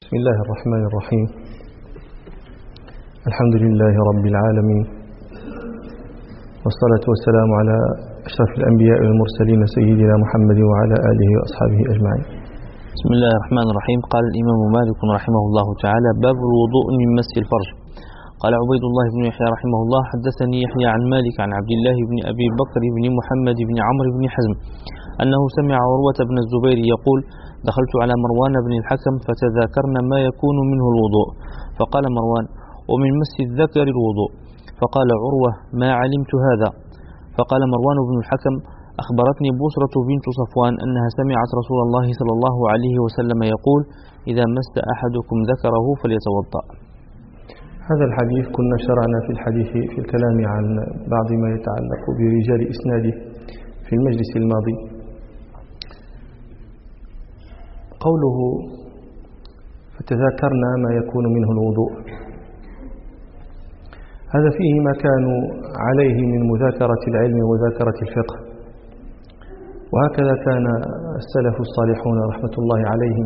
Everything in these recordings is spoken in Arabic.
بسم الله الرحمن الرحيم. الحمد لله رب العالمين، والصلاة والسلام على أشرف الأنبياء والمرسلين سيدنا محمد وعلى آله وأصحابه أجمعين. بسم الله الرحمن الرحيم. قال الإمام مالك رحمه الله تعالى: باب الوضوء من مس الفرج. قال عبيد الله بن يحيى رحمه الله: حدثني يحيى عن مالك عن عبد الله بن أبي بكر بن محمد بن عمرو بن حزم أنه سمع عروة بن الزبير يقول: دخلت على مروان بن الحكم فتذاكرنا ما يكون منه الوضوء، فقال مروان: ومن مس الذكر الوضوء. فقال عروة: ما علمت هذا. فقال مروان بن الحكم: أخبرتني بصرة بنت صفوان أنها سمعت رسول الله صلى الله عليه وسلم يقول: إذا مس أحدكم ذكره فليتوضأ. هذا الحديث كنا شرعنا في الكلام عن بعض ما يتعلق برجال إسناده في المجلس الماضي. قوله فتذاكرنا ما يكون منه الوضوء، هذا فيه ما كانوا عليه من مذاكرة العلم ومذاكرة الفقه، وهكذا كان السلف الصالحون رحمة الله عليهم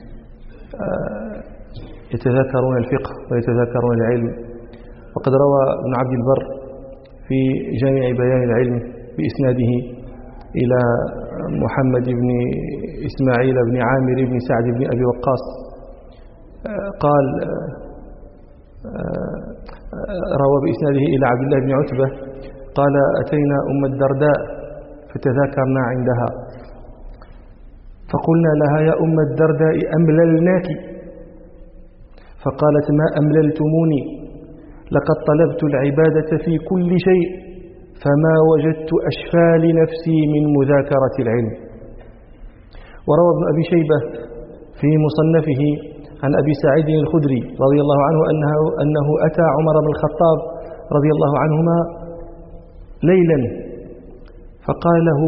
يتذاكرون الفقه ويتذاكرون العلم. وقد روى ابن عبد البر في جامع بيان العلم بإسناده إلى محمد بن إسماعيل بن عامر بن سعد بن أبي وقاص قال: روى بإسناده إلى عبد الله بن عتبة قال: أتينا أم الدرداء فتذاكرنا عندها فقلنا لها: يا أم الدرداء أمللناك؟ فقالت: ما أمللتموني، لقد طلبت العبادة في كل شيء فما وجدت أشفى لنفسي من مذاكرة العلم. وروى ابن أبي شيبة في مصنفه عن أبي سعيد الخدري رضي الله عنه أنه أتى عمر بن الخطاب رضي الله عنهما ليلا فقال له: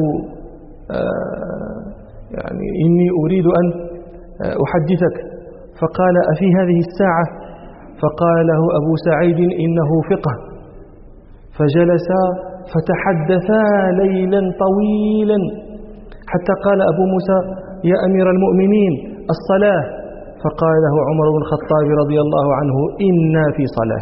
يعني إني أريد أن أحدثك. فقال: أفي هذه الساعة؟ فقال له أبو سعيد: إنه فقه. فجلسا فتحدثا ليلا طويلا حتى قال أبو موسى: يا أمير المؤمنين الصلاة. فقال له عمر بن الخطاب رضي الله عنه: إنا في صلاة.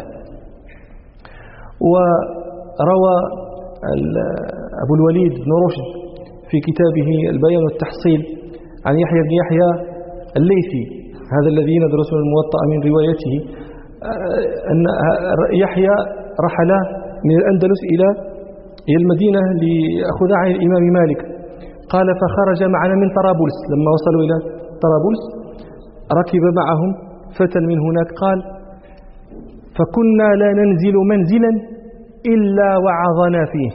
وروى أبو الوليد بن رشد في كتابه البيان والتحصيل عن يحيى بن يحيى الليثي، هذا الذي ندرس الموطأ من روايته، أن يحيى رحل من الأندلس إلى المدينة ليأخذ عن الإمام مالك. قال: فخرج معنا من طرابلس. لما وصلوا إلى طرابلس ركب معهم فتى من هناك. قال: فكنا لا ننزل منزلا إلا وعظنا فيه،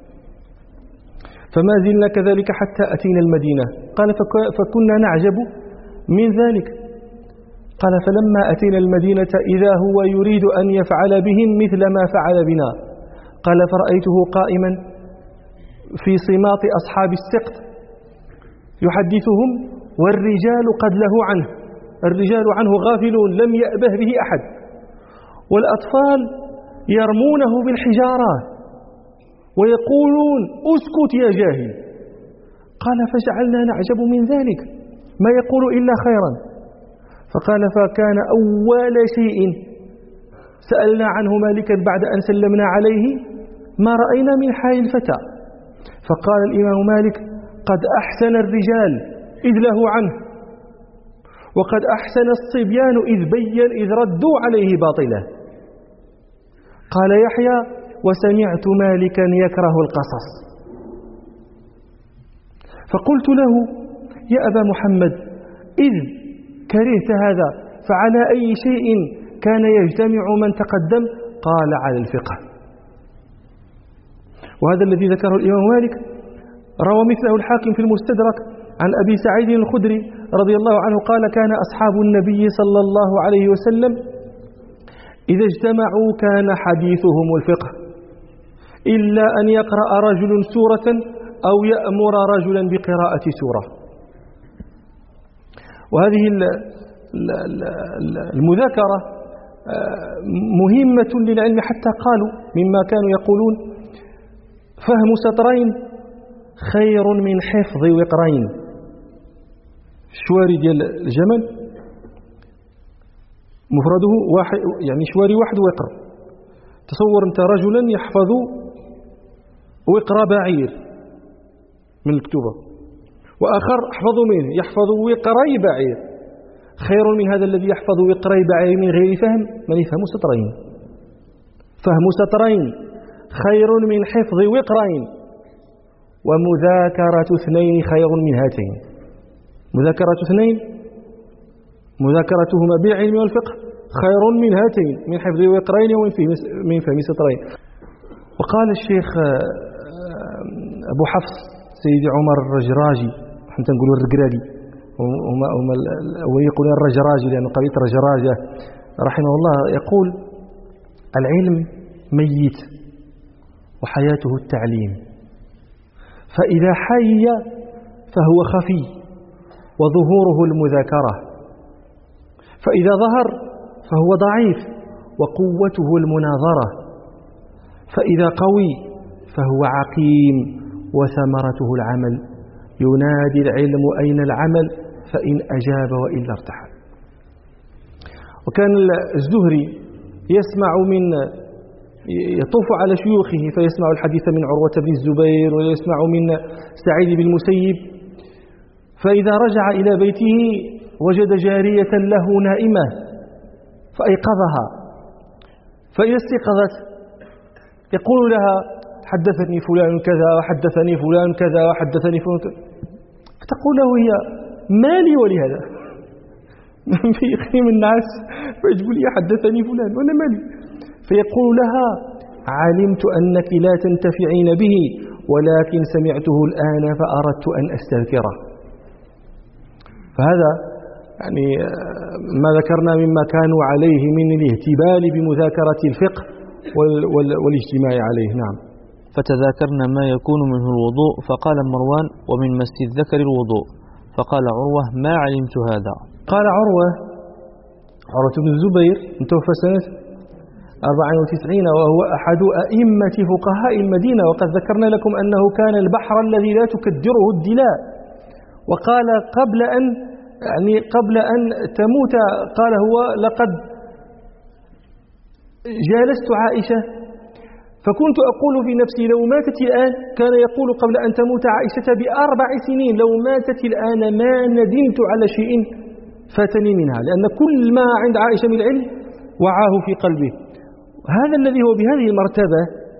فما زلنا كذلك حتى أتينا المدينة. قال: فكنا نعجب من ذلك. قال: فلما أتينا المدينة إذا هو يريد أن يفعل بهم مثل ما فعل بنا. قال: فرأيته قائما في صماط أصحاب السقط يحدثهم والرجال قد له عنه، الرجال عنه غافلون لم يأبه به أحد، والأطفال يرمونه بالحجارات ويقولون: أسكت يا جاهل. قال: فجعلنا نعجب من ذلك، ما يقول إلا خيرا. فقال: فكان أول شيء سألنا عنه مالكا بعد أن سلمنا عليه: ما رأينا من حال الفتى؟ فقال الإمام مالك: قد أحسن الرجال إذ له عنه، وقد أحسن الصبيان إذ ردوا عليه باطله. قال يحيى: وسمعت مالكا يكره القصص. فقلت له: يا أبا محمد، إذ كرهت هذا فعلى أي شيء كان يجتمع من تقدم؟ قال: على الفقه. وهذا الذي ذكره الإمام مالك روى مثله الحاكم في المستدرك عن أبي سعيد الخدري رضي الله عنه قال: كان أصحاب النبي صلى الله عليه وسلم إذا اجتمعوا كان حديثهم الفقه، إلا أن يقرأ رجل سورة أو يأمر رجلا بقراءة سورة. وهذه المذاكرة مهمة للعلم، حتى قالوا مما كانوا يقولون: فهم سطرين خير من حفظ وقرين. الشواري ديال الجمل مفرده واحد، يعني شواري واحد وقر. تصور أنت رجلا يحفظ وقر بعير من الكتوبة، وآخر أحفظ منه يحفظ وقري بعير، خير من هذا الذي يحفظ وقري بعير من غير فهم، من يفهم سطرين. فهم سطرين خير من حفظ وقرين، ومذاكرة اثنين خير من هاتين. مذاكرة اثنين، مذاكرتهما بالعلم والفقه خير من هاتين، من حفظ وقرين ومن فهم سطرين. وقال الشيخ أبو حفص سيدي عمر الرجراجي، حتى نقولوا الرقراقي، ويقول الرجراجي لأنه قبيلة رجراجة رحمه الله، يقول: العلم ميت وحياته التعليم، فإذا حي فهو خفي وظهوره المذاكرة، فإذا ظهر فهو ضعيف وقوته المناظرة، فإذا قوي فهو عقيم وثمرته العمل. ينادي العلم أين العمل، فإن أجاب وإلا ارتحل. وكان الزهري يطوف على شيوخه فيسمع الحديث من عروة بن الزبير ويسمع من سعيد بن المسيب، فإذا رجع إلى بيته وجد جارية له نائمة فأيقظها، فإذا استيقظت يقول لها: حدثني فلان كذا وحدثني فلان كذا وحدثني فلان كذا. فتقول له هي: ما لي ولهذا؟ في يخيم الناس فيقول لي حدثني فلان وأنا مالي. فيقول لها: علمت أنك لا تنتفعين به، ولكن سمعته الآن فأردت أن أستذكره. فهذا يعني ما ذكرنا مما كانوا عليه من الاهتبال بمذاكرة الفقه والاجتماع عليه. نعم. فتذاكرنا ما يكون منه الوضوء، فقال مروان: ومن مس الذكر الوضوء. فقال عروة: ما علمت هذا. قال عروة بن الزبير متوفى سنة 94، وهو أحد أئمة فقهاء المدينة، وقد ذكرنا لكم أنه كان البحر الذي لا تكدره الدلاء. وقال قبل أن تموت، قال هو: لقد جالست عائشة فكنت أقول في نفسي لو ماتت الآن، كان يقول قبل أن تموت عائشة ب4 سنين: لو ماتت الآن ما ندمت على شيء فاتني منها، لأن كل ما عند عائشة من العلم وعاه في قلبه. هذا الذي هو بهذه المرتبة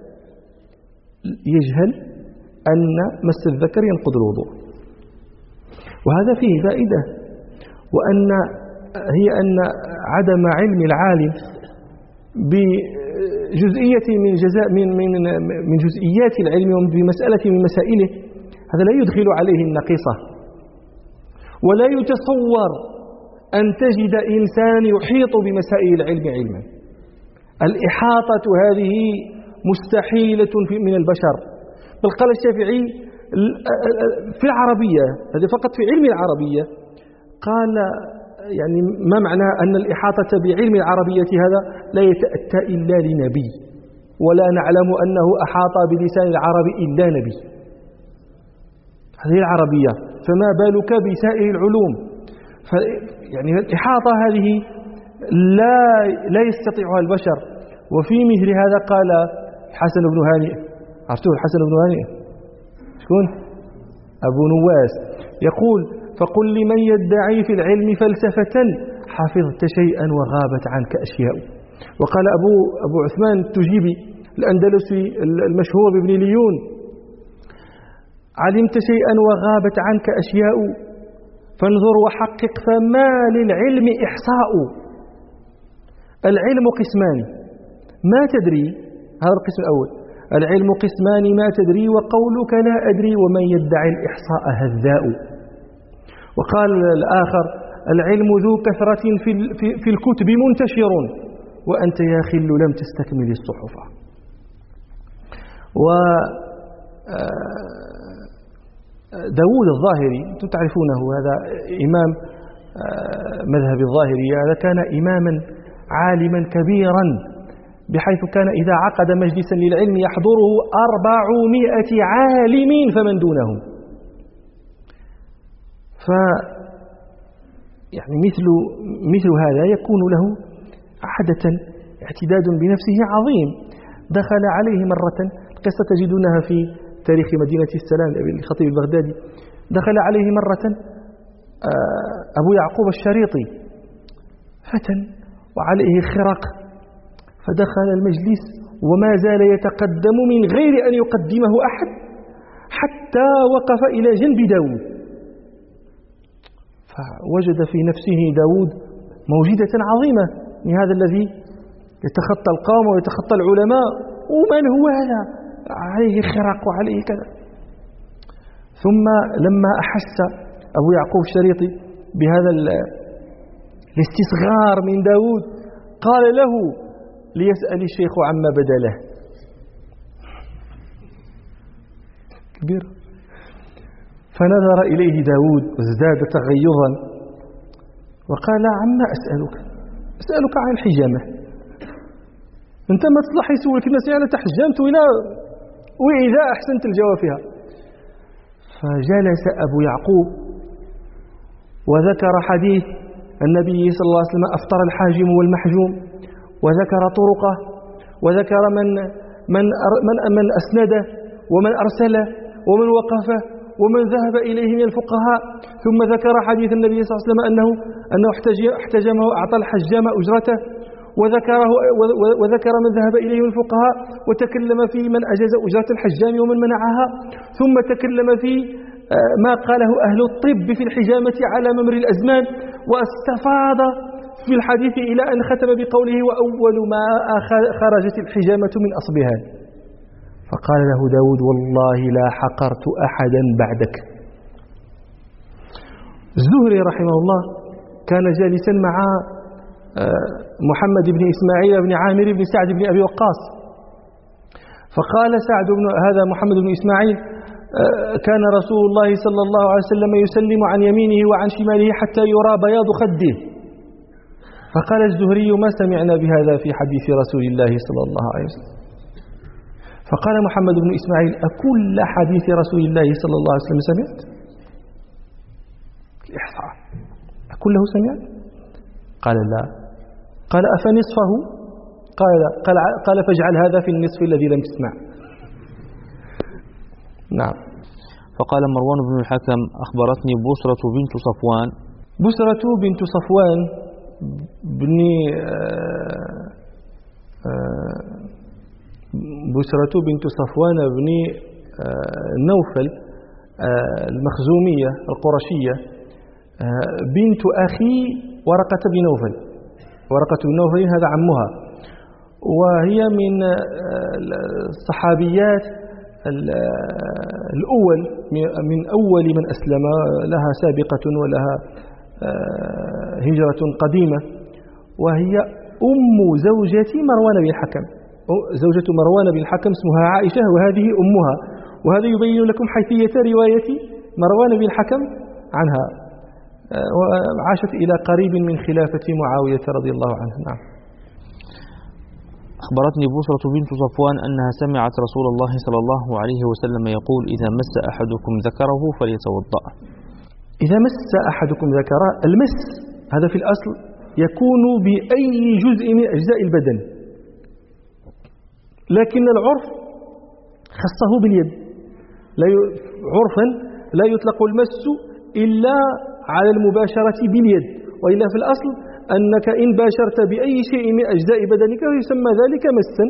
يجهل أن مس الذكر ينقض الوضوء، وهذا فيه فائدة، هي أن عدم علم العالم بجزئية من جزئيات العلم وبمسألة من مسائله، هذا لا يدخل عليه النقيصة. ولا يتصور أن تجد إنسان يحيط بمسائل العلم علما. الإحاطة هذه مستحيلة من البشر. بل قال الشافعي في العربية، هذا فقط في علم العربية، قال يعني ما معنى أن الإحاطة بعلم العربية هذا لا يتأتى إلا لنبي، ولا نعلم أنه أحاط بلسان العرب إلا نبي. هذه العربية، فما بالك بسائر العلوم؟ يعني الإحاطة هذه لا يستطيعها البشر. وفي مثل هذا قال حسن بن هانئ، عرفتوه الحسن بن هانئ؟ شكون؟ أبو نواس، يقول: فقل لمن يدعي في العلم فلسفة حفظت شيئا وغابت عنك أشياء. وقال أبو عثمان التجيبي الأندلسي المشهور بابن ليون: علمت شيئا وغابت عنك أشياء، فانظر وحقق فما للعلم إحصاء. العلم قسمان ما تدري، هذا القسم الأول. العلم قسمان ما تدري، وقولك لا أدري، ومن يدعي الإحصاء هذاء. وقال الآخر: العلم ذو كثرة في الكتب منتشر، وأنت يا خل لم تستكمل الصحف. داود الظاهري أنتم تعرفونه، هذا إمام مذهب الظاهرية، هذا كان إماما عالما كبيرا، بحيث كان إذا عقد مجلسا للعلم يحضره 400 عالم فمن دونهم. يعني مثل هذا يكون له عادة اعتداد بنفسه عظيم. دخل عليه مرة، القصة تجدونها في تاريخ مدينة السلام للخطيب البغدادي. دخل عليه مرة أبو يعقوب الشريطي، فتى وعليه خرق، فدخل المجلس وما زال يتقدم من غير أن يقدمه أحد حتى وقف إلى جنب داود، فوجد في نفسه داود موجودة عظيمة من هذا الذي يتخطى القوم ويتخطى العلماء، ومن هو هذا؟ عليه خرق وعليه كذا. ثم لما أحس أبو يعقوب الشريطي بهذا الاستصغار من داود قال له ليسأل الشيخ عما بدا له. كبير. فنظر إليه داود وازداد تغيظا وقال عما أسألك عن الحجامة، أنت ما تصلح يسولك الناس يعني تحجمت وإذا أحسنت الجواب فيها. فجلس أبو يعقوب وذكر حديث النبي صلى الله عليه وسلم أفطر الحاجم والمحجوم، وذكر طرقه، وذكر من أسنده ومن أرسله ومن وقفه ومن ذهب إليه من الفقهاء، ثم ذكر حديث النبي صلى الله عليه وسلم أنه احتجمه وأعطى الحجام أجرته، وذكر من ذهب إليه من الفقهاء، وتكلم في من أجاز أجرة الحجام ومن منعها، ثم تكلم في ما قاله أهل الطب في الحجامة على ممر الأزمان، واستفاض في الحديث إلى أن ختم بقوله وأول ما خرجت الحجامة من أصبها. فقال له داود والله لا حقرت أحدا بعدك. الزهري رحمه الله كان جالسا مع محمد بن إسماعيل بن عامر بن سعد بن أبي وقاص، فقال سعد بن هذا محمد بن إسماعيل كان رسول الله صلى الله عليه وسلم يسلم عن يمينه وعن شماله حتى يرى بياض خده. فقال الزهري ما سمعنا بهذا في حديث رسول الله صلى الله عليه وسلم. فقال محمد بن إسماعيل أكل حديث رسول الله صلى الله عليه وسلم سمعت؟ الإحصاء أكله سمعت؟ قال لا. قال أفنصفه؟ قال فاجعل هذا في النصف الذي لم تسمع. نعم. فقال مروان بن الحكم أخبرتني بسرة بنت صفوان. بسرة بنت صفوان بن بسرة بنت صفوان بن نوفل المخزومية القرشية، بنت أخي ورقة بن نوفل. ورقة بن نوفل هذا عمها، وهي من الصحابيات الأول من أول من أسلم، لها سابقة ولها هجرة قديمة، وهي أم زوجة مروان بن الحكم. زوجة مروان بن الحكم اسمها عائشة وهذه أمها، وهذا يبين لكم حيثية رواية مروان بن الحكم عنها، وعاشت إلى قريب من خلافة معاوية رضي الله عنه. نعم. أخبرتني بسرة بنت صفوان أنها سمعت رسول الله صلى الله عليه وسلم يقول إذا مس أحدكم ذكره فليتوضأ. إذا مس أحدكم ذكره، المس هذا في الأصل يكون بأي جزء من أجزاء البدن، لكن العرف خصه باليد. عرفا لا يطلق المس إلا على المباشرة باليد، وإلا في الأصل أنك إن باشرت بأي شيء من أجزاء بدنك يسمى ذلك مسا.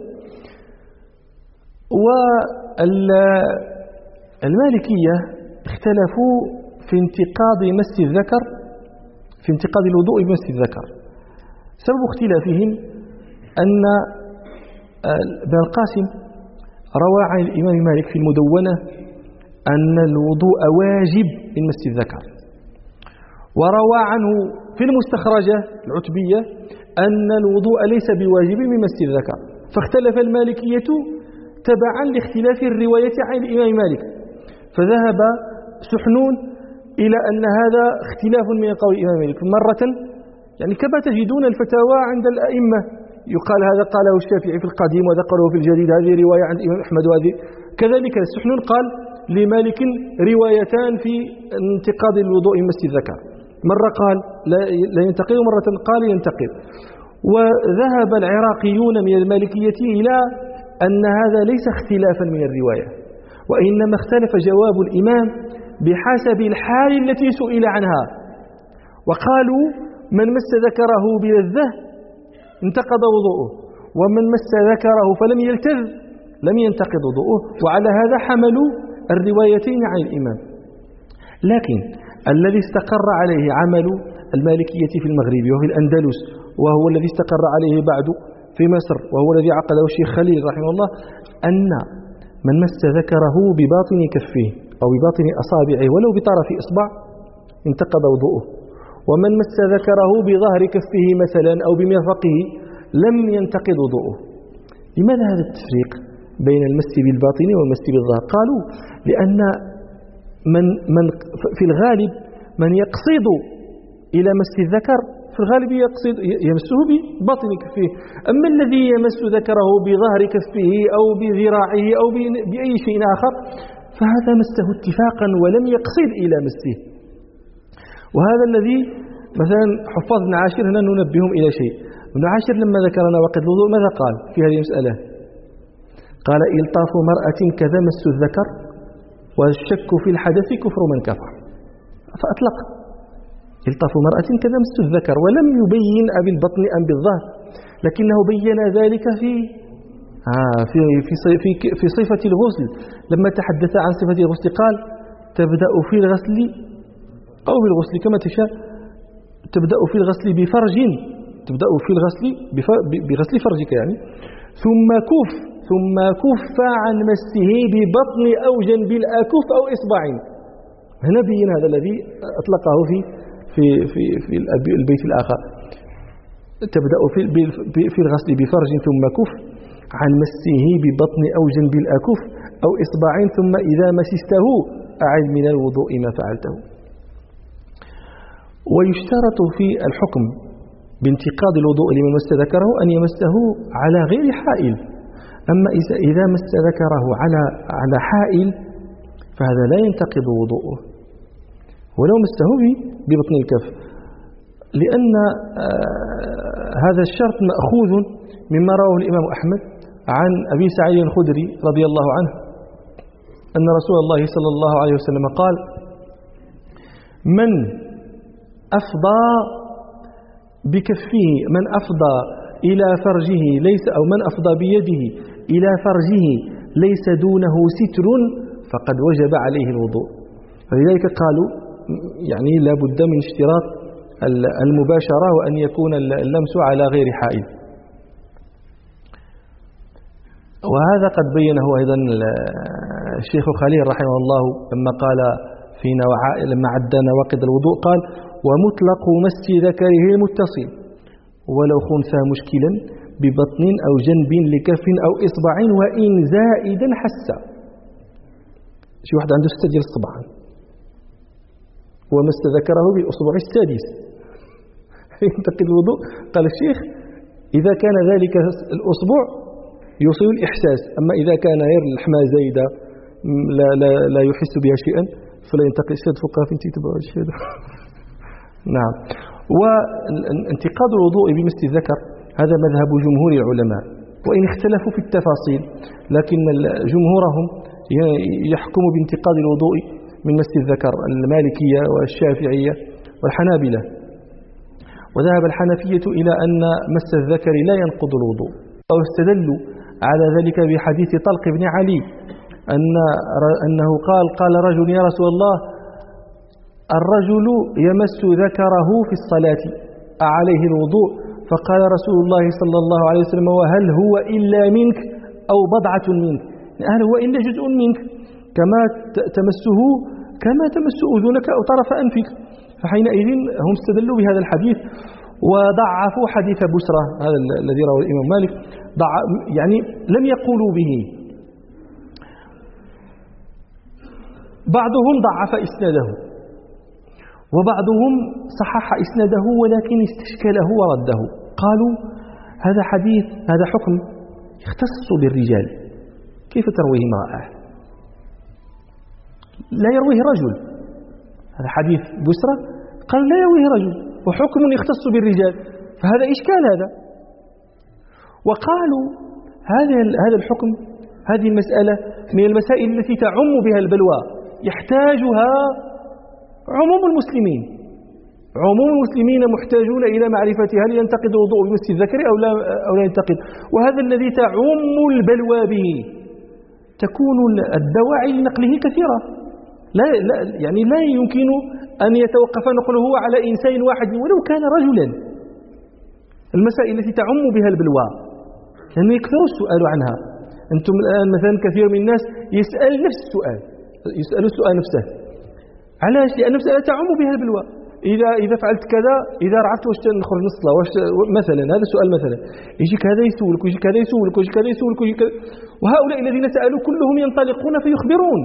والمالكية اختلفوا في انتقاض مس الذكر، في انتقاض الوضوء بمس الذكر. سبب اختلافهم أن ابن القاسم روى عن الإمام مالك في المدونة أن الوضوء واجب من مس الذكر، وروى عنه في المستخرجة العتبية أن الوضوء ليس بواجب من مس الذكر. فاختلف المالكية تبعا لاختلاف الرواية عن الإمام مالك، فذهب سحنون إلى أن هذا اختلاف من قول الإمام مالك مرة، يعني كما تجدون الفتاوى عند الأئمة يقال هذا قاله الشافعي في القديم وهذا قاله في الجديد، هذه رواية عند الإمام أحمد، وهذه كذلك السحنون قال لمالك روايتان في انتقاض الوضوء مس الذكر، مرة قال لا ينتقض ومرة قال ينتقض. وذهب العراقيون من المالكية إلى أن هذا ليس اختلافا من الرواية، وإنما اختلف جواب الإمام بحسب الحال التي سئل عنها، وقالوا من مس ذكره بلذة انتقض وضوءه، ومن مس ذكره فلم يلتذ لم ينتقض وضوءه، وعلى هذا حملوا الروايتين عن الإمام. لكن الذي استقر عليه عمل المالكية في المغرب وفي الأندلس، وهو الذي استقر عليه بعد في مصر، وهو الذي عقده الشيخ خليل رحمه الله، أن من مس ذكره بباطن كفه أو بباطن أصابعه ولو بطرف إصبع انتقض وضوءه، ومن مس ذكره بظهر كفه مثلا أو بمرفقه لم ينتقض وضوءه. لماذا هذا التفريق بين المس بالباطن والمس بالظهر؟ قالوا لأن من في الغالب من يقصد إلى مس الذكر في الغالب يمسه بباطن كفه، أما الذي يمس ذكره بظهر كفه أو بذراعه أو بأي شيء آخر فهذا مسه اتفاقا ولم يقصد إلى مسه. وهذا الذي مثلا حفاظ بن عاشر هنا ننبههم إلى شيء. ابن عاشر لما ذكر نواقض الوضوء ماذا قال في هذه المسألة؟ قال إلطاف مرأة كذا مس الذكر والشك في الحدث كفر من كفر، فأطلق إلطاف مرأة كذا مس الذكر، ولم يبين بالبطن أم بالظهر، لكنه بين ذلك في صفة الغسل. لما تحدث عن صفة الغسل قال تبدأ في الغسل أو بالغسل كما تشاء، تبدأ في الغسل بفرج، تبدأ في الغسل بغسل فرجك يعني، ثم كف عن مسه ببطن أو جنب الأكف أو إصبعين. هنا بين هذا الذي أطلقه في البيت الآخر، تبدأ في الغسل بفرج ثم كف عن مسه ببطن أو جنب الأكف أو إصبعين، ثم إذا مسسته أعد من الوضوء ما فعلته. ويشترط في الحكم بانتقاض الوضوء لمن مس ذكره أن يمسه على غير حائل، أما إذا مس ذكره على حائل فهذا لا ينتقض وضوءه ولو مسه ببطن الكف، لأن هذا الشرط مأخوذ مما رواه الإمام أحمد عن أبي سعيد الخدري رضي الله عنه أن رسول الله صلى الله عليه وسلم قال: من أفضى بكفه، من أفضى إلى فرجه ليس، أو من أفضى بيده إلى فرجه ليس دونه ستر فقد وجب عليه الوضوء. فلذلك قالوا يعني لا بد من اشتراط المباشرة وأن يكون اللمس على غير حائل. وهذا قد بينه أيضا الشيخ خليل رحمه الله لما قال لما عد نواقض الوضوء قال: ومطلق مس ذكره المتصل ولو خنثى مشكلا ببطن أو جنب لكف أو إصبع وإن زائدا حسا. شي واحد عنده 6 ديال الصبع ومس ذكره بالأصبع السادس ينتقد الوضوء. قال الشيخ: إذا كان ذلك الأصبع يوصل الإحساس، أما إذا كان غير اللحمة زايدة لا يحس بها شيئا فلا ينتقد. شهد فقهاء في تتبع الشهد. نعم. وانتقاد الوضوء بمس الذكر هذا مذهب جمهور العلماء، وإن اختلفوا في التفاصيل لكن جمهورهم يحكم بانتقاد الوضوء من مس الذكر، المالكية والشافعية والحنابلة. وذهب الحنفية إلى أن مس الذكر لا ينقض الوضوء، أو استدلوا على ذلك بحديث طلق بن علي أنه قال رجل: يا رسول الله، الرجل يمس ذكره في الصلاة أعليه الوضوء؟ فقال رسول الله صلى الله عليه وسلم: وهل هو إلا منك أو بضعة منك؟ هل هو إلا جزء منك كما تمسه كما تمس أذنك أو طرف أنفك. فحينئذ هم استدلوا بهذا الحديث وضعفوا حديث بسرة هذا الذي رواه الإمام مالك، يعني لم يقولوا به. بعضهم ضعف إسناده وبعضهم صحح إسناده ولكن استشكله ورده. قالوا هذا حديث، هذا حكم يختص بالرجال، كيف ترويه امرأة؟ لا يرويه رجل. هذا حديث بسرة قال لا يرويه رجل وحكم يختص بالرجال، فهذا إشكال. هذا وقالوا هذا الحكم، هذه المسألة من المسائل التي تعم بها البلوى، يحتاجها عموم المسلمين. عموم المسلمين محتاجون إلى معرفة هل ينتقد الوضوء بمس الذكر أو لا ينتقد. وهذا الذي تعم البلوى به، تكون الدواعي لنقله كثيرة، يعني لا يمكن أن يتوقف نقله على إنسان واحد ولو كان رجلا. المسائل التي تعم بها البلوى لأنه يكثر السؤال عنها. أنتم الآن مثلا كثير من الناس يسأل نفس السؤال، يسأل السؤال نفسه. علاش؟ لأن المسألة تعم بها البلوى. إذا فعلت كذا، إذا رعفت واش نخرج من الصلاة، واش مثلا هذا السؤال مثلا، يجيك هذا يسولك ويجيك هذا يسولك ويجيك هذا يسولك ويجيك، وهؤلاء الذين سألوا كلهم ينطلقون فيخبرون،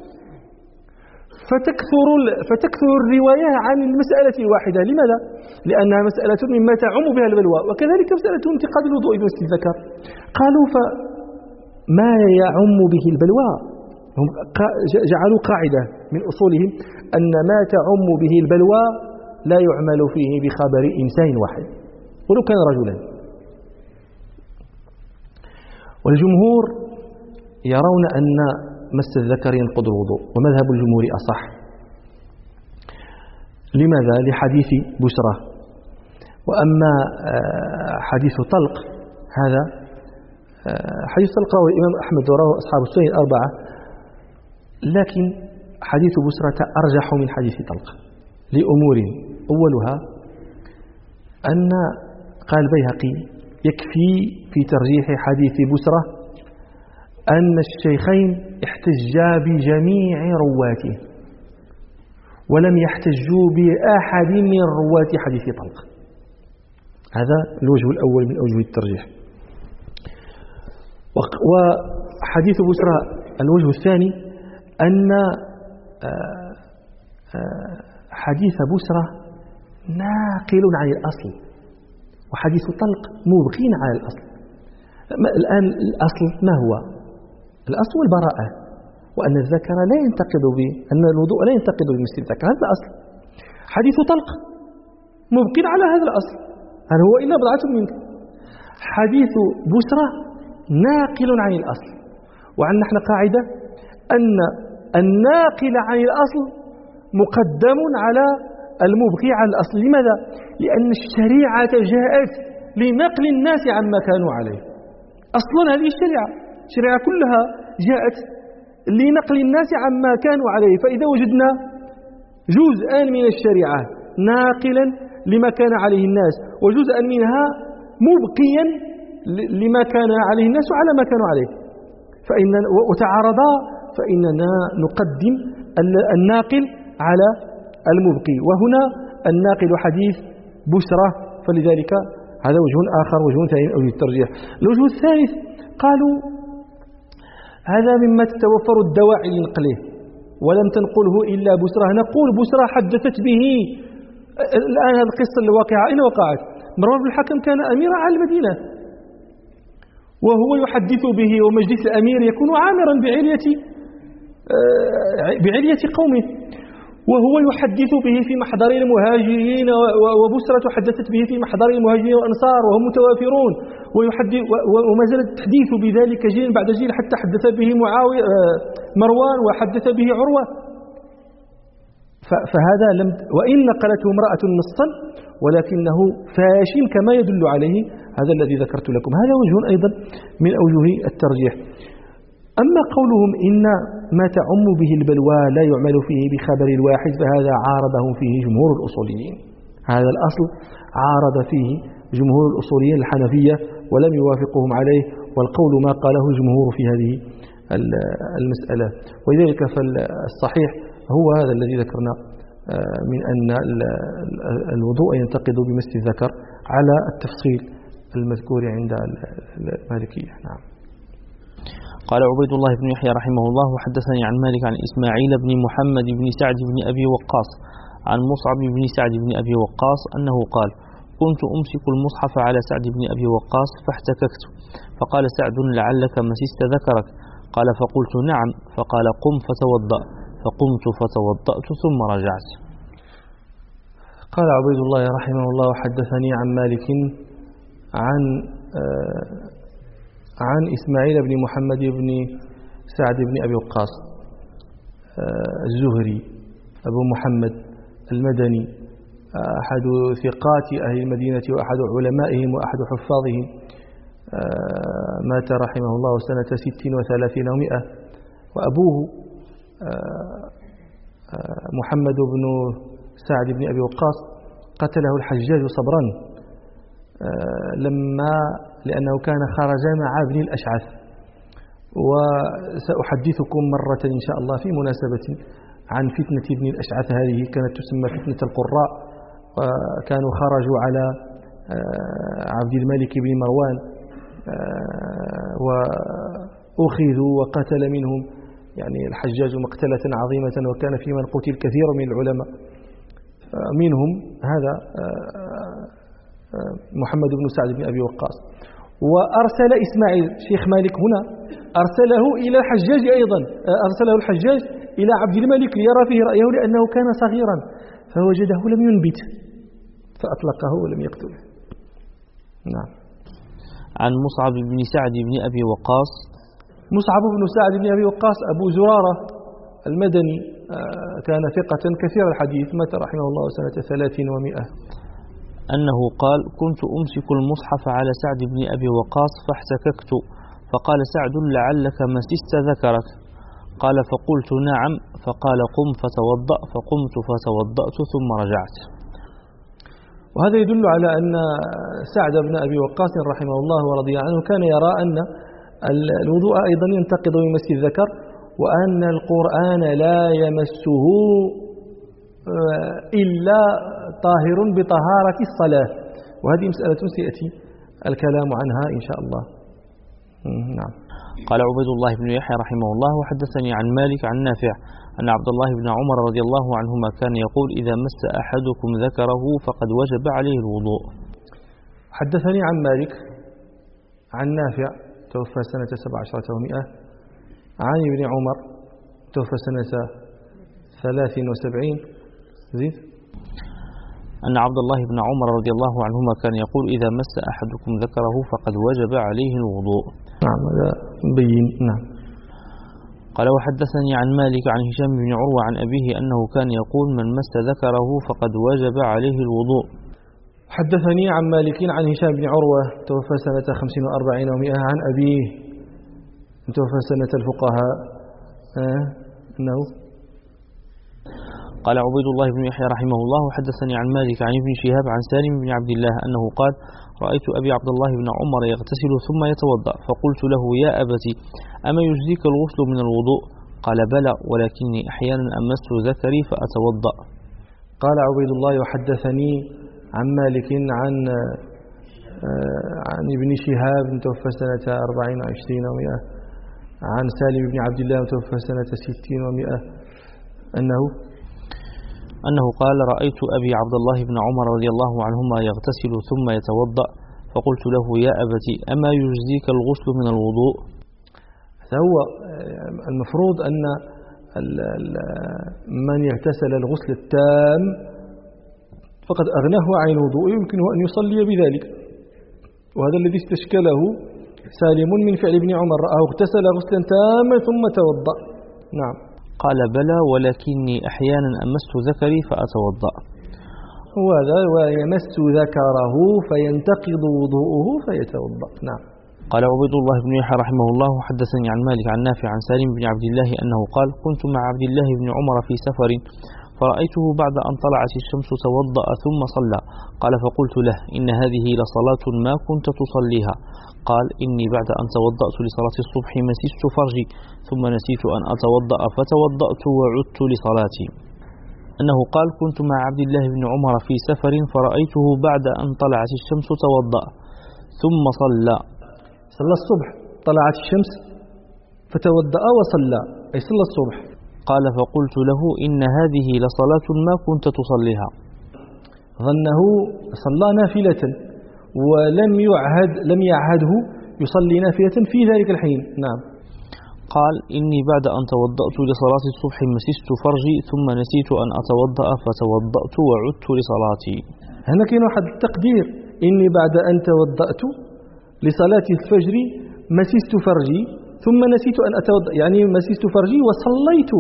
فتكثر الرواية عن المسألة الواحدة. لماذا؟ لأنها مسألة مما تعم بها البلوى. وكذلك مسألة انتقاد الوضوء بمس الذكر، قالوا فما يعم به البلوى، هم جعلوا قاعدة من أصولهم أن ما تعم به البلوى لا يعمل فيه بخبر إنسان واحد ولو كان رجلا. والجمهور يرون أن مس الذكر ينقض الوضوء، ومذهب الجمهور أصح. لماذا؟ لحديث بشرى. وأما حديث طلق، هذا حديث طلق رواه الإمام أحمد ورواه أصحاب السنن الأربعة، لكن حديث بشرى أرجح من حديث طلق لأمور. أولها أن قال البيهقي يكفي في ترجيح حديث بشرى أن الشيخين احتجا بجميع رواته ولم يحتجوا بأحد من رواة حديث طلق. هذا الوجه الأول من أوجه الترجيح. وحديث بشرى الوجه الثاني أن حديث بشرى ناقل عن الأصل، وحديث طلق مبقي على الأصل. الآن الأصل ما هو؟ الأصل البراءة، وأن الذكر لا ينتقد أن الوضوء لا ينتقد بمس الذكر، هذا الأصل. حديث طلق مبقي على هذا الأصل، هل هو إلا بضعة منك. حديث بشرى ناقل عن الأصل، وعندنا نحن قاعدة أن الناقل عن الأصل مقدم على المبقي على الأصل. لماذا؟ لأن الشريعة جاءت لنقل الناس عما كانوا عليه. أصلا هذه الشريعة كلها جاءت لنقل الناس عما كانوا عليه. فإذا وجدنا جزءا من الشريعة ناقلا لما كان عليه الناس، وجزءا منها مبقيا لما كان عليه الناس وعلى ما كانوا عليه، وتعارضا، فإننا نقدم الناقل على المبقي. وهنا الناقل حديث بشرى، فلذلك هذا وجه آخر، وجه ثاني أو الترجيح. الوجه الثالث قالوا هذا مما تتوفر الدواعي لنقله، ولم تنقله إلا بشرى. نقول بشرى حدثت به. الآن هذه القصة الواقعة أين وقعت؟ مروان بن الحكم كان أميرا على المدينة، وهو يحدث به، ومجلس الأمير يكون عامرا بعلية قومه، وهو يحدث به في محضر المهاجرين، وبشرى تحدثت به في محضر المهاجرين والأنصار وهم متوافرون، وما زال التحديث بذلك جيل بعد جيل، حتى حدث به مروان وحدث به عروة. فهذا وإن نقلته امرأة نصا ولكنه فاشل كما يدل عليه هذا الذي ذكرت لكم. هذا وجه أيضا من أوجه الترجيح. أما قولهم إن ما تعم به البلوى لا يعمل فيه بخبر الواحد، فهذا عارضهم فيه جمهور الأصوليين. هذا الأصل عارض فيه جمهور الأصوليين الحنفية ولم يوافقهم عليه، والقول ما قاله الجمهور في هذه المسألة. ولذلك فالصحيح هو هذا الذي ذكرنا من أن الوضوء ينتقد بمس الذكر على التفصيل المذكور عند المالكية. نعم. قال عبيد الله بن يحيى رحمه الله: وحدثني عن مالك عن إسماعيل بن محمد بن سعد بن أبي وقاص عن مصعب بن سعد بن أبي وقاص أنه قال: كنت أمسك المصحف على سعد بن أبي وقاص فاحتككت، فقال سعد: لعلك مسست ذكرك؟ قال: فقلت: نعم. فقال: قم فتوضأ. فقمت فتوضأت ثم رجعت. قال عبيد الله رحمه الله: وحدثني عن مالك عن عن إسماعيل بن محمد بن سعد بن أبي وقاص الزهري أبو محمد المدني، أحد ثقات أهل المدينة وأحد علمائهم وأحد حفاظهم، مات رحمه الله سنة 36 و100. وأبوه محمد بن سعد بن أبي وقاص قتله الحجاج صبرا لأنه كان خرج مع ابن الأشعث. وسأحدثكم مرة إن شاء الله في مناسبة عن فتنة ابن الأشعث، هذه كانت تسمى فتنة القراء، وكانوا خرجوا على عبد الملك بن مروان وأخذوا وقتل منهم يعني الحجاج مقتلة عظيمة، وكان في من قتل كثير من العلماء، منهم هذا محمد بن سعد بن أبي وقاص. وأرسل إسماعيل شيخ مالك هنا أرسله إلى الحجاج أيضا، أرسله الحجاج إلى عبد الملك ليرى فيه رأيه، لأنه كان صغيرا فوجده لم ينبت فأطلقه ولم يقتله. نعم. عن مصعب بن سعد بن أبي وقاص. مصعب بن سعد بن أبي وقاص أبو زرارة المدني، كان ثقة كثير الحديث، مات رحمه الله سنة 30 و100. أنه قال: كنت أمسك المصحف على سعد بن أبي وقاص فاحتككت، فقال سعد: لعلك مسست ذكرك. قال: فقلت: نعم. فقال: قم فتوضأ. فقمت فتوضأت ثم رجعت. وهذا يدل على أن سعد بن أبي وقاص رحمه الله ورضي عنه كان يرى أن الوضوء أيضا ينتقض بمس الذكر، وأن القرآن لا يمسه إلا طاهر بطهارة الصلاة، وهذه مسألة سيأتي الكلام عنها إن شاء الله. نعم. قال عبيد الله بن يحيى رحمه الله: وحدثني عن مالك عن نافع أن عبد الله بن عمر رضي الله عنهما كان يقول: إذا مس أحدكم ذكره فقد وجب عليه الوضوء. حدثني عن مالك عن نافع توفى سنة 17 و100، عن ابن عمر توفى سنة 73 زيد، أن عبد الله بن عمر رضي الله عنهما كان يقول: إذا مس أحدكم ذكره فقد وجب عليه الوضوء. نعم، هذا بين. نعم. قال: وحدثني عن مالك عن هشام بن عروة عن أبيه أنه كان يقول: من مس ذكره فقد وجب عليه الوضوء. حدثني عن مالك عن هشام بن عروة توفى سنة 45 و100، عن أبيه توفى سنة الفقهاء أنه قال عبيد الله بن يحيى رحمه الله: حدثني عن مالك عن ابن شهاب عن سالم بن عبد الله أنه قال: رأيت أبي عبد الله بن عمر يغتسل ثم يتوضأ، فقلت له: يا أبتي، أما يجزيك الغسل من الوضوء؟ قال: بلى، ولكني أحيانا أمست ذكري فأتوضأ. قال عبيد الله: وحدثني عن مالك عن ابن شهاب توفى سنة 40 و20 و100، عن سالم بن عبد الله توفى سنة 60 و100 أنه قال: رأيت أبي عبد الله بن عمر رضي الله عنهما يغتسل ثم يتوضأ، فقلت له: يا أبتي، أما يجزيك الغسل من الوضوء؟ فهو المفروض أن من يغتسل الغسل التام فقد أغناه عن الوضوء، يمكنه أن يصلي بذلك، وهذا الذي استشكله سالم من فعل ابن عمر، رآه اغتسل غسلا تاما ثم توضأ. نعم. قال: بلى، ولكني أحيانا أمست ذكري فأتوضأ. وهذا ويمس ذكره فينتقض وضوءه فيتوضأ. نعم. قال عبيد الله بن يحيى رحمه الله: حدثني عن مالك عن نافع عن سالم بن عبد الله أنه قال: كنت مع عبد الله بن عمر في سفر، فرأيته بعد أن طلعت الشمس توضأ ثم صلى. قال: فقلت له: إن هذه لصلاة ما كنت تصليها. قال: إني بعد أن توضأت لصلاة الصبح مسست فرجي، ثم نسيت أن أتوضأ فتوضأت وعدت لصلاتي. أنه قال: كنت مع عبد الله بن عمر في سفر، فرأيته بعد أن طلعت الشمس توضأ ثم صلى الصبح، طلعت الشمس فتوضأ وصلى، أي صلى الصبح. قال: فقلت له: إن هذه لصلاة ما كنت تصليها. ظنه صلى نافلة لم يعهده يصلي نافلة في ذلك الحين. نعم. قال: إني بعد أن توضأت لصلاة الصبح مسست فرجي، ثم نسيت أن أتوضأ فتوضأت وعدت لصلاتي. هنا كاين واحد التقدير: إني بعد أن توضأت لصلاة الفجر مسست فرجي ثم نسيت أن أتوضأ، يعني مسست فرجي وصليت،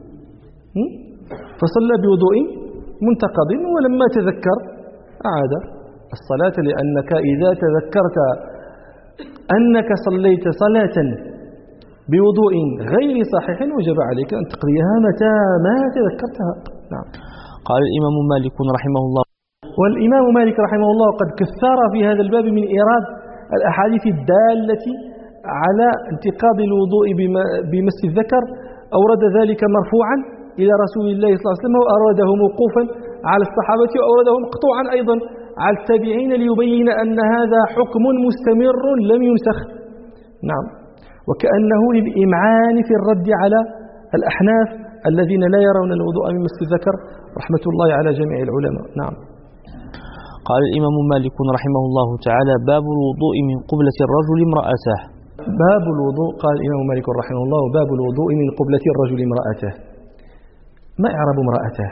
فصلى بوضوء منتقض، ولما تذكر أعاد الصلاة، لأنك إذا تذكرت أنك صليت صلاة بوضوء غير صحيح وجب عليك أن تقضيها متى ما تذكرتها. نعم. قال الإمام مالك رحمه الله. والإمام مالك رحمه الله قد كثر في هذا الباب من إيراد الأحاديث الدالة على انتقاض الوضوء بمس الذكر، أورد ذلك مرفوعا إلى رسول الله صلى الله عليه وسلم، وأورده موقوفا على الصحابة، وأورده مقطوعا أيضا على التابعين ليبين أن هذا حكم مستمر لم ينسخ. نعم. وكأنه للإمعان في الرد على الأحناف الذين لا يرون الوضوء من مس الذكر، رحمة الله على جميع العلماء. نعم. قال الإمام مالك رحمه الله تعالى: باب الوضوء من قبلة الرجل امرأته. باب الوضوء، قال الإمام مالك رحمه الله: باب الوضوء من قبلة الرجل امرأته. ما إعراب امرأته؟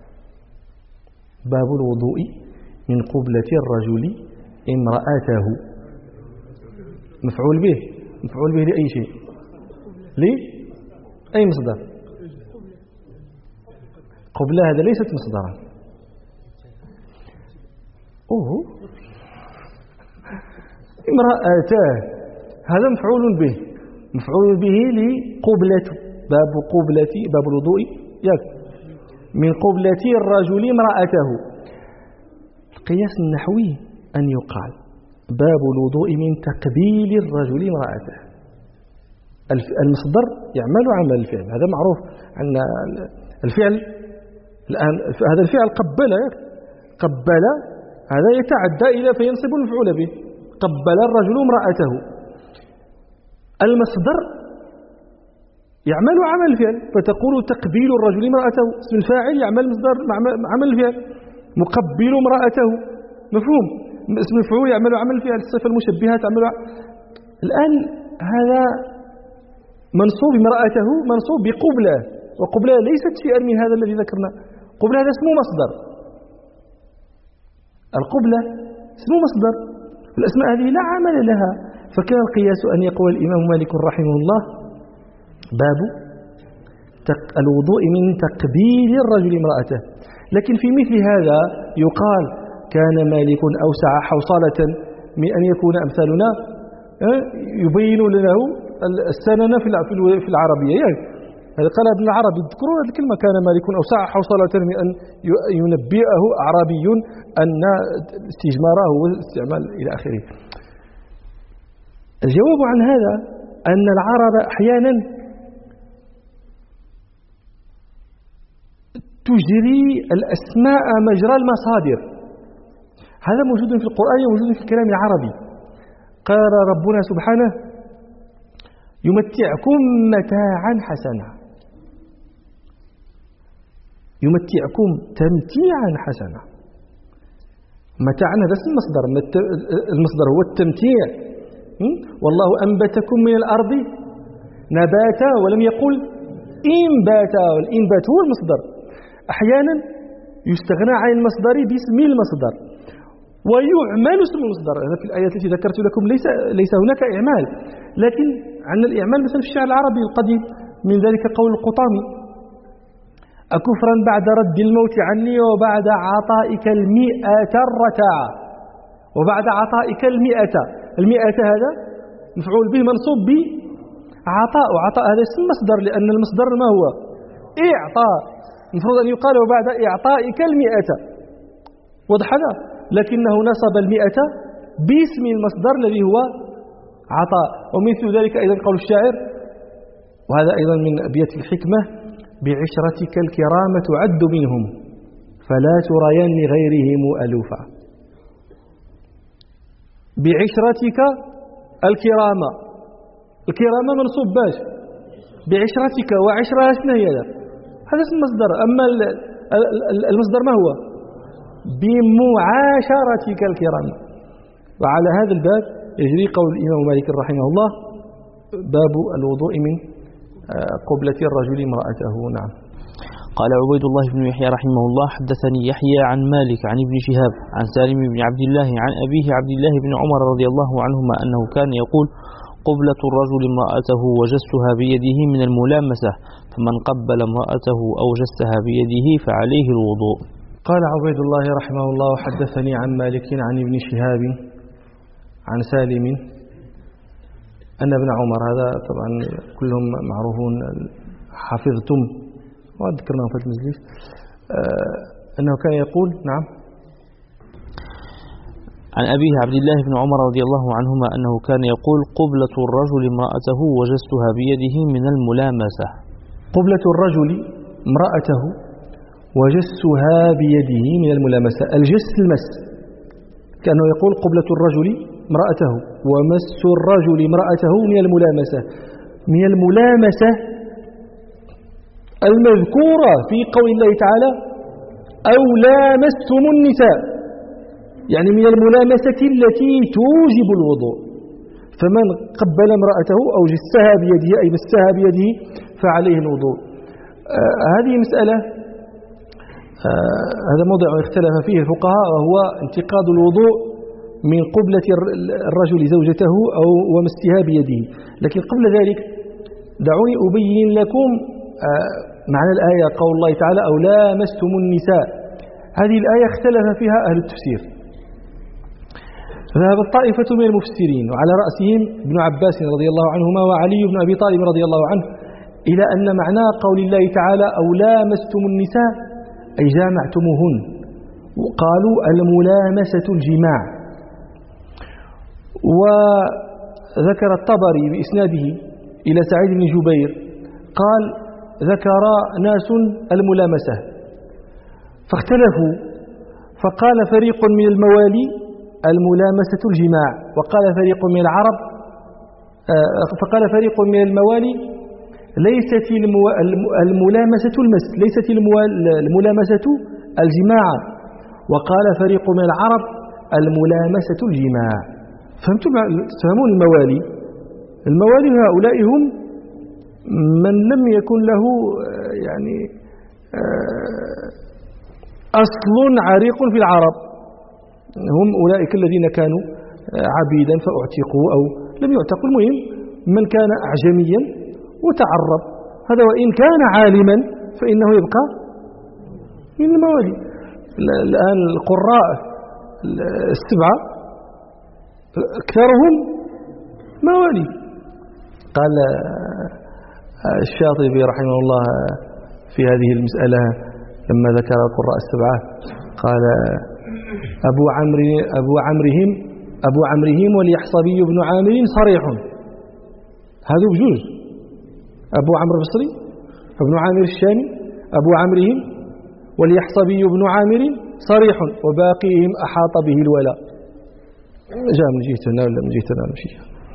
باب الوضوء من قبلة الرجل امرأته، مفعول به، مفعول به لأي شيء، لأي مصدر؟ قبلة هذا ليست مصدرا. امرأته هذا مفعول به، مفعول به لقبلة، باب قبلة، باب الوضوء من قبلة الرجل امرأته. القياس النحوي أن يقال باب الوضوء من تقبيل الرجل امرأته. المصدر يعمل عمل الفعل، هذا معروف أن الفعل الآن، هذا الفعل قبل هذا يتعدى إلى فينصب المفعول به، قبل الرجل امرأته. المصدر يعمل عمل الفعل، فتقول تقبيل الرجل امرأته، اسم الفاعل يعمل مصدر عمل الفعل، مقبل امرأته، مفهوم؟ اسم المفعول يعمل عمل الفعل، الصفة المشبهة تعمل الآن هذا منصوب امرأته، منصوب بقبلة، وقبلة ليست شيئا من هذا الذي ذكرنا. قبلة هذا اسمه مصدر، القبلة اسمه مصدر، الأسماء هذه لا عمل لها. فكان القياس أن يقول الإمام مالك رحمه الله: باب الوضوء من تقبيل الرجل امرأته. لكن في مثل هذا يقال: كان مالك أوسع حوصلة من أن يكون أمثالنا يبين له السنن في العربية. يعني هذا قال ابن العربي، اذكروا هذه الكلمة: كان مالك أوسع حوصلة من أن ينبئه أعرابي أن استجماره والاستعمال إلى آخره. الجواب عن هذا أن العرب أحيانا تجري الأسماء مجرى المصادر، هذا موجود في القرآن وموجود في الكلام العربي. قال ربنا سبحانه: يمتعكم متاعا حسنا، يمتعكم تمتيعا حسنا. متاعا هذا اسم المصدر، المصدر هو التمتيع. والله أنبتكم من الأرض نباتا، ولم يقل إنباتا، والإنبات هو المصدر. أحيانا يستغنى عن المصدر باسم المصدر ويعمل اسم المصدر. هذا في الآيات التي ذكرت لكم ليس هناك إعمال، لكن عندنا الإعمال مثلا في الشعر العربي القديم، من ذلك قول القطامي: أكفرا بعد رد الموت عني وبعد عطائك المئة الرتاع. وبعد عطائك المئة هذا مفعول به منصوب بعطاء، وعطاء هذا اسم مصدر، لأن المصدر ما هو؟ إعطاء. المفروض أن يقال وبعد إعطائك المئة، واضح هذا؟ لكنه نصب المئة باسم المصدر الذي هو عطاء. ومثل ذلك أيضا قول الشاعر، وهذا أيضا من أبيات الحكمة: بعشرتك الكرامة تعد منهم فلا ترين لغيرهم ألوفا. بعشرتك الكرامة، الكرامة منصوب باش بعشرتك، وعشرة شنو هي؟ هذا اسم المصدر. أما المصدر ما هو؟ بمعاشرتك الكرامة. وعلى هذا الباب يجري قول الإمام مالك رحمه الله: باب الوضوء من قبلة الرجل امرأته. نعم. قال عبيد الله بن يحيى رحمه الله حدثني يحيى عن مالك عن ابن شهاب عن سالم بن عبد الله عن أبيه عبد الله بن عمر رضي الله عنهما أنه كان يقول قبلة الرجل امرأته وجسها بيده من الملامسة، فمن قبل امرأته أو جسها بيده فعليه الوضوء. قال عبيد الله رحمه الله حدثني عن مالك عن ابن شهاب عن سالم أن ابن عمر، هذا طبعا كلهم معروفون حفظتم وذكرناهم في المجلس، أنه كان يقول نعم عن أبيه عبد الله بن عمر رضي الله عنهما أنه كان يقول قبلة الرجل امرأته وجسها بيده من الملامسة. قبلة الرجل امرأته وجسها بيده من الملامسة. الجس المس، كأنه يقول قبلة الرجل امرأته ومس الرجل امرأته من الملامسة. من الملامسة المذكورة في قول الله تعالى أو لامستم النساء، يعني من الملامسة التي توجب الوضوء. فمن قبل امرأته أو جسها بيده أي مسها بيده فعليه الوضوء. هذه مسألة، هذا موضع اختلف فيه الفقهاء، وهو انتقاد الوضوء من قبلة الرجل زوجته أو ومسها بيده. لكن قبل ذلك دعوني أبين لكم معنى الآية، قول الله تعالى أو لامستم النساء. هذه الآية اختلف فيها أهل التفسير، فذهبت طائفة من المفسرين وعلى رأسهم ابن عباس رضي الله عنهما وعلي بن أبي طالب رضي الله عنه إلى أن معنى قول الله تعالى أو لامستم النساء أي جامعتموهن، وقالوا الملامسة الجماع. وذكر الطبري بإسناده إلى سعيد بن جبير قال ذكر ناس الملامسة فاختلفوا، فقال فريق من الموالي الملامسة الجماع، وقال فريق من العرب فقال فريق من الموالي ليست الملامسة المس، ليست الملامسة الجماع، وقال فريق من العرب الملامسة الجماع. تفهمون الموالي؟ الموالي هؤلاء هم من لم يكن له يعني أصل عريق في العرب، هم أولئك الذين كانوا عبيدا فأعتقوا أو لم يعتقوا. المهم من كان أعجميا وتعرب، هذا وإن كان عالما فإنه يبقى من الموالي. الآن القراء السبعة أكثرهم موالي. قال الشاطبي رحمه الله في هذه المسألة لما ذكر القراء السبعة قال أبو عمرهم واليحصبي بن عامر صريح، هذا بجوز، أبو عمرو البصري ابن عامر الشامي أبو عمرهم واليحصبي بن عامر صريح وباقيهم أحاط به الولاء، جاء من جهتنا ولا من جهتنا مشي.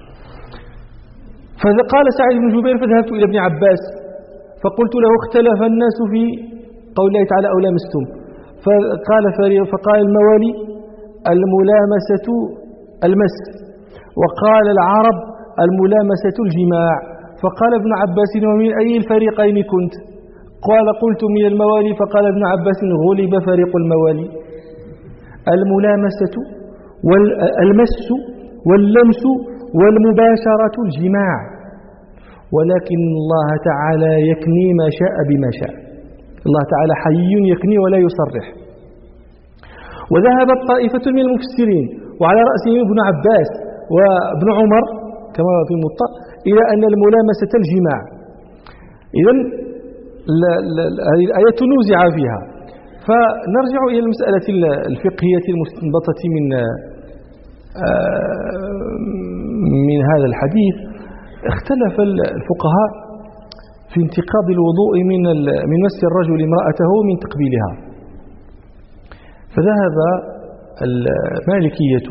فقال سعيد بن جبير فذهبت إلى ابن عباس فقلت له اختلف الناس في قول الله تعالى أو لامستم، فقال الموالي الملامسة المس، وقال العرب الملامسة الجماع. فقال ابن عباس ومن أي الفريقين كنت؟ قلت من الموالي. فقال ابن عباس غلب فريق الموالي. الملامسة والمس واللمس والمباشرة الجماع، ولكن الله تعالى يكني ما شاء بما شاء. الله تعالى حي يكني ولا يصرح. وذهبت طائفة من المفسرين وعلى رأسهم ابن عباس وابن عمر كما في الموطأ إلى أن الملامسة الجماع. إذن هذه الآية نوزع فيها. فنرجع إلى المسألة الفقهية المستنبطة من هذا الحديث. اختلف الفقهاء في انتقاض الوضوء من مس الرجل امرأته من تقبيلها. فذهب المالكية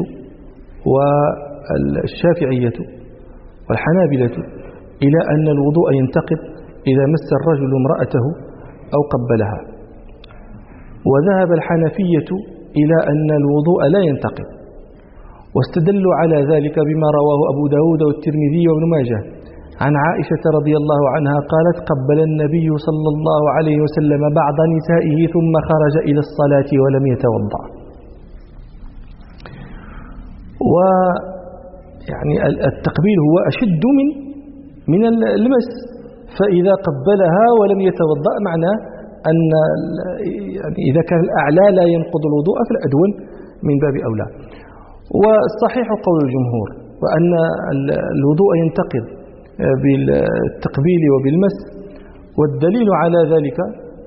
والشافعية والحنابلة إلى أن الوضوء ينتقض إذا مس الرجل امرأته أو قبلها، وذهب الحنفية إلى أن الوضوء لا ينتقض، واستدلوا على ذلك بما رواه أبو داود والترمذي وابن ماجه عن عائشة رضي الله عنها قالت قبل النبي صلى الله عليه وسلم بعض نسائه ثم خرج إلى الصلاة ولم يتوضأ. ويعني التقبيل هو أشد من المس، فإذا قبلها ولم يتوضأ معناه أن يعني إذا كان الأعلى لا ينقض الوضوء فالأدون من باب أولى. والصحيح قول الجمهور وأن الوضوء ينتقض بالتقبيل وبالمس، والدليل على ذلك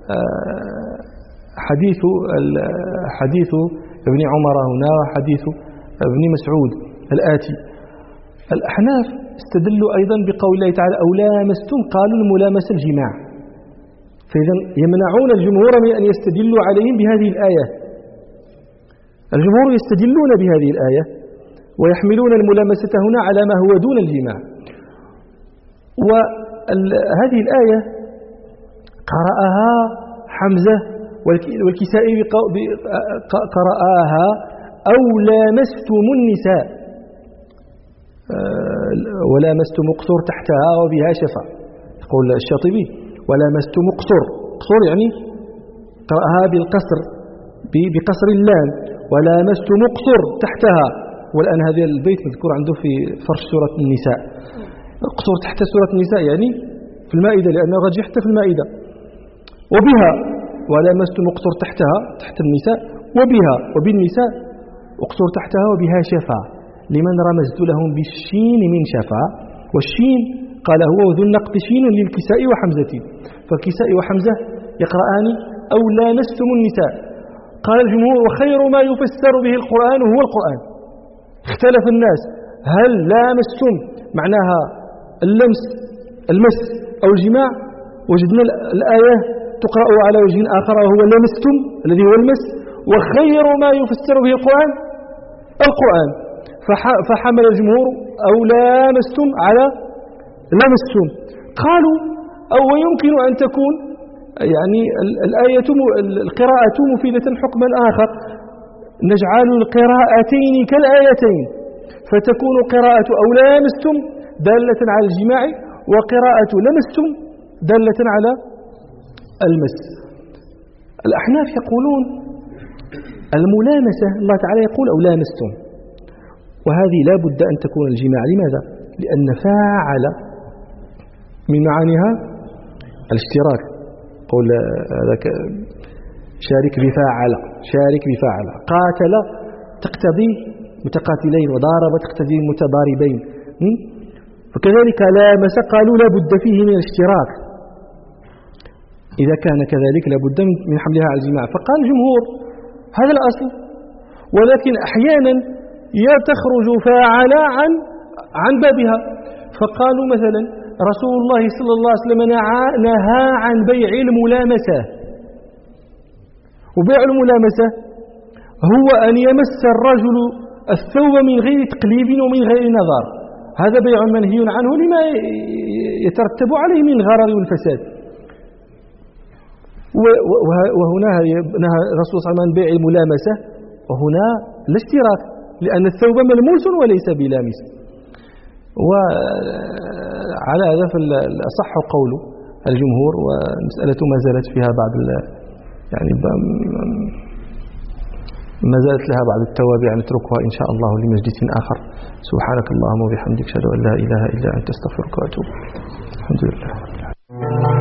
حديث ابن عمر هنا وحديث ابن مسعود الآتي. الأحناف استدلوا أيضا بقول الله تعالى أو لامستم، قالوا الملامسة الجماع، فإذا يمنعون الجمهور من أن يستدلوا عليهم بهذه الآية. الجمهور يستدلون بهذه الآية ويحملون الملامسة هنا على ما هو دون الجماع. وهذه الآية قرأها حمزة والكسائي قرأها أو لامستم النساء ولامستم قصور تحتها وبها شفا، يقول الشاطبي ولامستم قصور يعني قرأها بالقصر بقصر اللام ولامستم قصور تحتها. والآن هذا البيت مذكور عنده في فرش سورة النساء، قصور تحت سورة النساء يعني في المائدة، لأنه رجع حتى في المائدة. وبها ولامستم قصور تحتها تحت النساء، وبها وبالنساء اقصر تحتها وبها شفا لمن رمزت لهم بالشين من شفا. والشين قال هو ذو النقط شين للكساء وحمزة، فالكساء وحمزة يقرآن أو لامستم النساء. قال الجمهور وخير ما يفسر به القرآن هو القرآن. اختلف الناس هل لامستم معناها المس أو الجماع، وجدنا الآية تقرأ على وجه آخر وهو لامستم الذي هو المس، وخير ما يفسر به القرآن فحمل الجمهور أو لامستم على لمستم. قالوا أو يمكن أن تكون يعني الآية القراءة مفيدة حكما آخر، نجعل القراءتين كالآيتين، فتكون قراءة أو لامستم دالة على الجماع وقراءة لمستم دالة على المس. الأحناف يقولون الملامسة الله تعالى يقول أو لامستم، وهذه لا بد أن تكون الجماع. لماذا؟ لأن فاعل من معانيها الاشتراك، قول شارك بفاعل، قاتل تقتضي متقاتلين، وضارب تقتضي متضاربين، فكذلك لامس قالوا لا بد فيه من الاشتراك، إذا كان كذلك لا بد من حملها على الجماع. فقال الجمهور هذا الأصل، ولكن أحيانا تخرج فاعل عن بابها. فقالوا مثلا رسول الله صلى الله عليه وسلم نهى عن بيع الملامسة، وبيع الملامسة هو أن يمس الرجل الثوب من غير تقليب ومن غير نظر، هذا بيع منهي عنه لما يترتب عليه من الغرر والفساد. وهنا نهى الرسول صلى الله عليه وسلم عن بيع الملامسة، وهنا الاشتراك لأن الثوب ملموس وليس بلامس. وعلى هذا فالأصح قول الجمهور، والمسألة ما زالت فيها بعض يعني ما زالت لها بعض التوابع، نتركها إن شاء الله لمجلس آخر. سبحانك اللهم وبحمدك أشهد أن لا إله إلا أنت أستغفرك وأتوب. الحمد لله.